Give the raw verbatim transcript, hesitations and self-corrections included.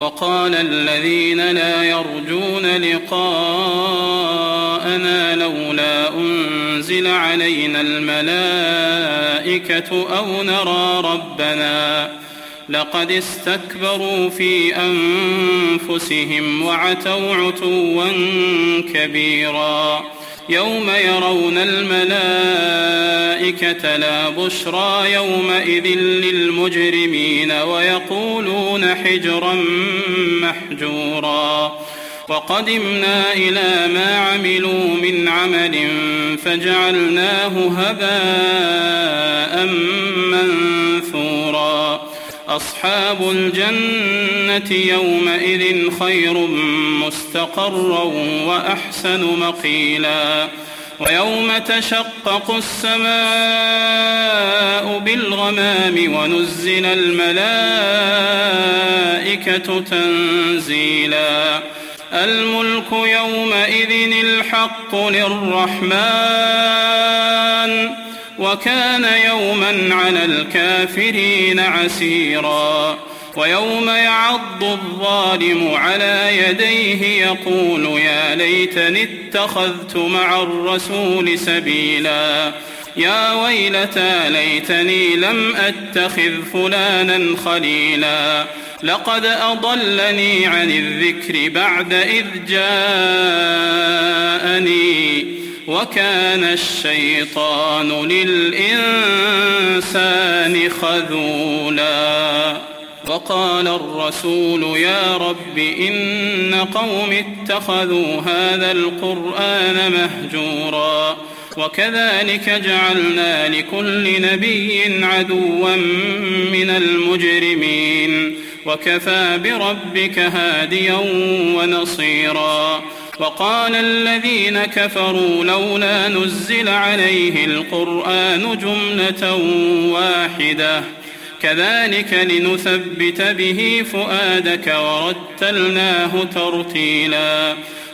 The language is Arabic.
وقال الذين لا يرجون لقاءنا لولا أنزل علينا الملائكة أو نرى ربنا لقد استكبروا في أنفسهم وعتوا عتوا كبيرا يوم يرون الملائكة لا بشرى يومئذ للمجرمين ويقولون حجرا محجورا وقدمنا إلى ما عملوا من عمل فجعلناه هباء منثورا أصحاب الجنة يومئذ خير مستقرا وأحسن مقيلا ويوم تشقق السماء بالغمام ونزل الملائكة تنزيلا الملك يومئذ الحق للرحمن وكان يوما على الكافرين عسيرا ويوم يعض الظالم على يديه يقول يا ليتني اتخذت مع الرسول سبيلا يا ويلتى ليتني لم أتخذ فلانا خليلا لقد أضلني عن الذكر بعد إذ جاءني وكان الشيطان للإنسان خذولا وقال الرسول يا رب إن قوم اتخذوا هذا القرآن مهجورا وكذلك جعلنا لكل نبي عدوا من المجرمين وكفى بربك هاديا ونصيرا وقال الذين كفروا لولا نزل عليه القرآن جملة واحدة كذلك لنثبت به فؤادك ورتلناه ترتيلا